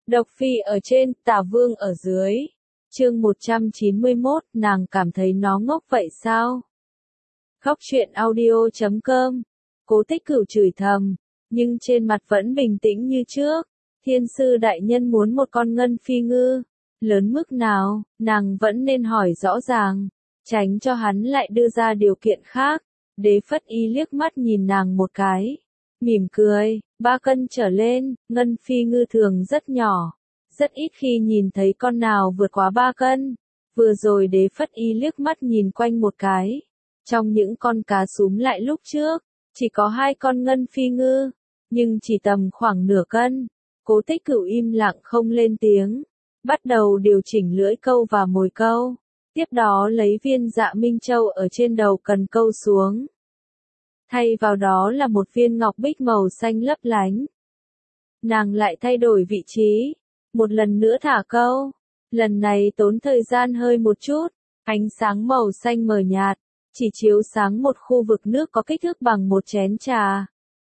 Độc Phi ở trên, Tả Vương ở dưới. Chương 191, nàng cảm thấy nó ngốc vậy sao? Khóc chuyện audio.com. Cố Tích Cửu chửi thầm, nhưng trên mặt vẫn bình tĩnh như trước. Thiên sư đại nhân muốn một con ngân phi ngư. Lớn mức nào, nàng vẫn nên hỏi rõ ràng, tránh cho hắn lại đưa ra điều kiện khác. Đế Phất Y liếc mắt nhìn nàng một cái, mỉm cười, 3 cân trở lên, ngân phi ngư thường rất nhỏ. Rất ít khi nhìn thấy con nào vượt quá 3 cân. Vừa rồi Đế Phất Y liếc mắt nhìn quanh một cái. Trong những con cá súm lại lúc trước, chỉ có 2 con ngân phi ngư, nhưng chỉ tầm khoảng nửa cân. Cố Tích Cửu im lặng không lên tiếng, bắt đầu điều chỉnh lưỡi câu và mồi câu. Tiếp đó lấy viên Dạ Minh Châu ở trên đầu cần câu xuống. Thay vào đó là một viên ngọc bích màu xanh lấp lánh. Nàng lại thay đổi vị trí, một lần nữa thả câu. Lần này tốn thời gian hơi một chút, ánh sáng màu xanh mờ nhạt, chỉ chiếu sáng một khu vực nước có kích thước bằng một chén trà.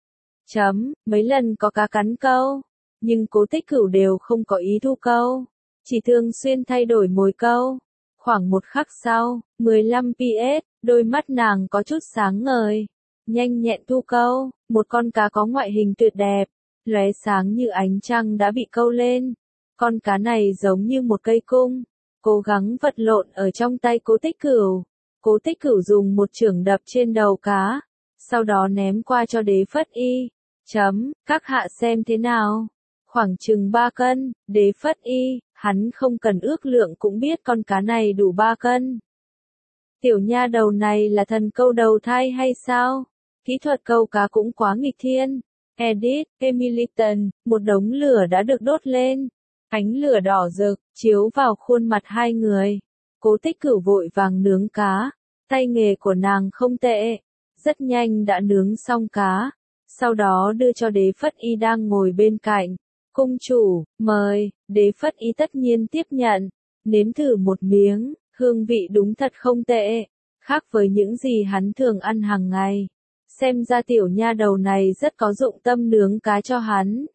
Mấy lần có cá cắn câu, nhưng Cố Tích Cửu đều không có ý thu câu, chỉ thường xuyên thay đổi mồi câu. Khoảng một khắc sau, 15 PS, đôi mắt nàng có chút sáng ngời, nhanh nhẹn thu câu, một con cá có ngoại hình tuyệt đẹp, lóe sáng như ánh trăng đã bị câu lên. Con cá này giống như một cây cung, cố gắng vật lộn ở trong tay Cố Tích Cửu. Cố Tích Cửu dùng một chưởng đập trên đầu cá, sau đó ném qua cho Đế Phất Y. Các hạ xem thế nào? Khoảng chừng 3 cân, Đế Phất Y, hắn không cần ước lượng cũng biết con cá này đủ 3 cân. Tiểu nha đầu này là thần câu đầu thai hay sao? Kỹ thuật câu cá cũng quá nghịch thiên. Edit, Emiliton, một đống lửa đã được đốt lên. Ánh lửa đỏ rực, chiếu vào khuôn mặt hai người. Cố Tích Cửu vội vàng nướng cá. Tay nghề của nàng không tệ. Rất nhanh đã nướng xong cá. Sau đó đưa cho Đế Phất Y đang ngồi bên cạnh. Cung chủ, mời. Đế Phất Y tất nhiên tiếp nhận. Nếm thử một miếng, hương vị đúng thật không tệ. Khác với những gì hắn thường ăn hàng ngày. Xem ra tiểu nha đầu này rất có dụng tâm nướng cá cho hắn.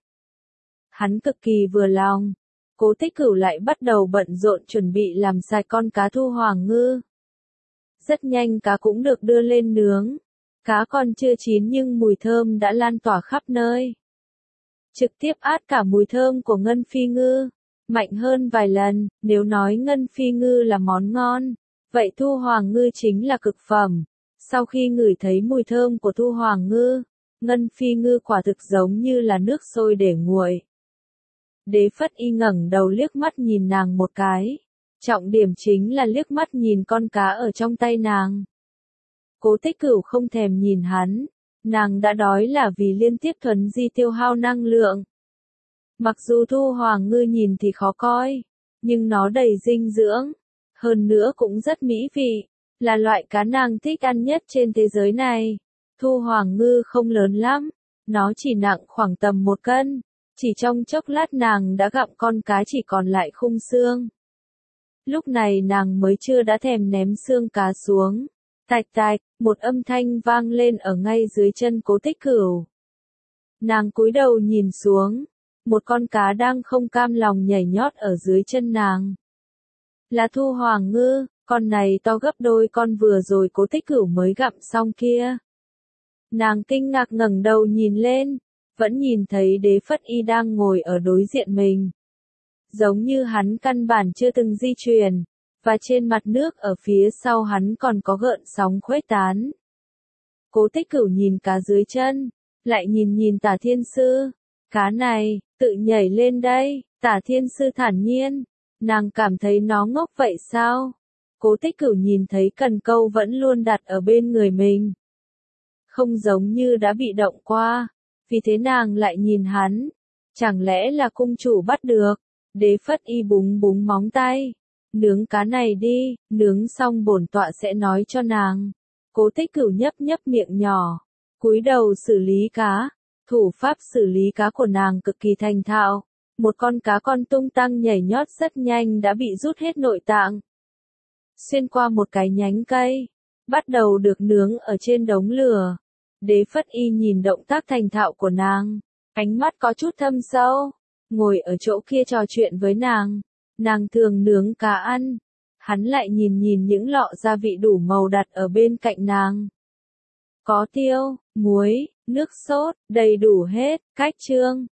Hắn cực kỳ vừa lòng. Cố Tích Cửu lại bắt đầu bận rộn chuẩn bị làm sạch con cá thu hoàng ngư. Rất nhanh cá cũng được đưa lên nướng. Cá còn chưa chín nhưng mùi thơm đã lan tỏa khắp nơi. Trực tiếp át cả mùi thơm của ngân phi ngư. Mạnh hơn vài lần, nếu nói ngân phi ngư là món ngon, vậy thu hoàng ngư chính là cực phẩm. Sau khi ngửi thấy mùi thơm của thu hoàng ngư, ngân phi ngư quả thực giống như là nước sôi để nguội. Đế Phất Y ngẩng đầu liếc mắt nhìn nàng một cái. Trọng điểm chính là liếc mắt nhìn con cá ở trong tay nàng. Cố Tích Cửu không thèm nhìn hắn. Nàng đã đói là vì liên tiếp thuần di tiêu hao năng lượng. Mặc dù thu hoàng ngư nhìn thì khó coi, nhưng nó đầy dinh dưỡng. Hơn nữa cũng rất mỹ vị. Là loại cá nàng thích ăn nhất trên thế giới này. Thu hoàng ngư không lớn lắm. Nó chỉ nặng khoảng tầm 1 cân. Chỉ trong chốc lát nàng đã gặm con cá chỉ còn lại khung xương. Lúc này nàng mới chưa đã thèm ném xương cá xuống. Tạch tạch, một âm thanh vang lên ở ngay dưới chân Cố Tích Cửu. Nàng cúi đầu nhìn xuống. Một con cá đang không cam lòng nhảy nhót ở dưới chân nàng. Là thu hoàng ngư, con này to gấp đôi con vừa rồi Cố Tích Cửu mới gặm xong kia. Nàng kinh ngạc ngẩng đầu nhìn lên, vẫn nhìn thấy Đế Phất Y đang ngồi ở đối diện mình. Giống như hắn căn bản chưa từng di chuyển, và trên mặt nước ở phía sau hắn còn có gợn sóng khuếch tán. Cố Tích Cửu nhìn cá dưới chân, lại nhìn Tả Thiên Sư. Cá này, tự nhảy lên đây, Tả Thiên Sư thản nhiên. Nàng cảm thấy nó ngốc vậy sao? Cố Tích Cửu nhìn thấy cần câu vẫn luôn đặt ở bên người mình. Không giống như đã bị động qua. Vì thế nàng lại nhìn hắn. Chẳng lẽ là cung chủ bắt được? Đế Phất Y búng búng móng tay. Nướng cá này đi, nướng xong bổn tọa sẽ nói cho nàng. Cố Tích Cửu nhấp miệng nhỏ. Cúi đầu xử lý cá. Thủ pháp xử lý cá của nàng cực kỳ thành thạo. Một con cá con tung tăng nhảy nhót rất nhanh đã bị rút hết nội tạng. Xuyên qua một cái nhánh cây. Bắt đầu được nướng ở trên đống lửa. Đế Phất Y nhìn động tác thành thạo của nàng. Ánh mắt có chút thâm sâu. ngồi ở chỗ kia trò chuyện với nàng. Nàng thường nướng cá ăn. Hắn lại nhìn nhìn những lọ gia vị đủ màu đặt ở bên cạnh nàng. Có tiêu, muối, nước sốt, đầy đủ hết, cách trương.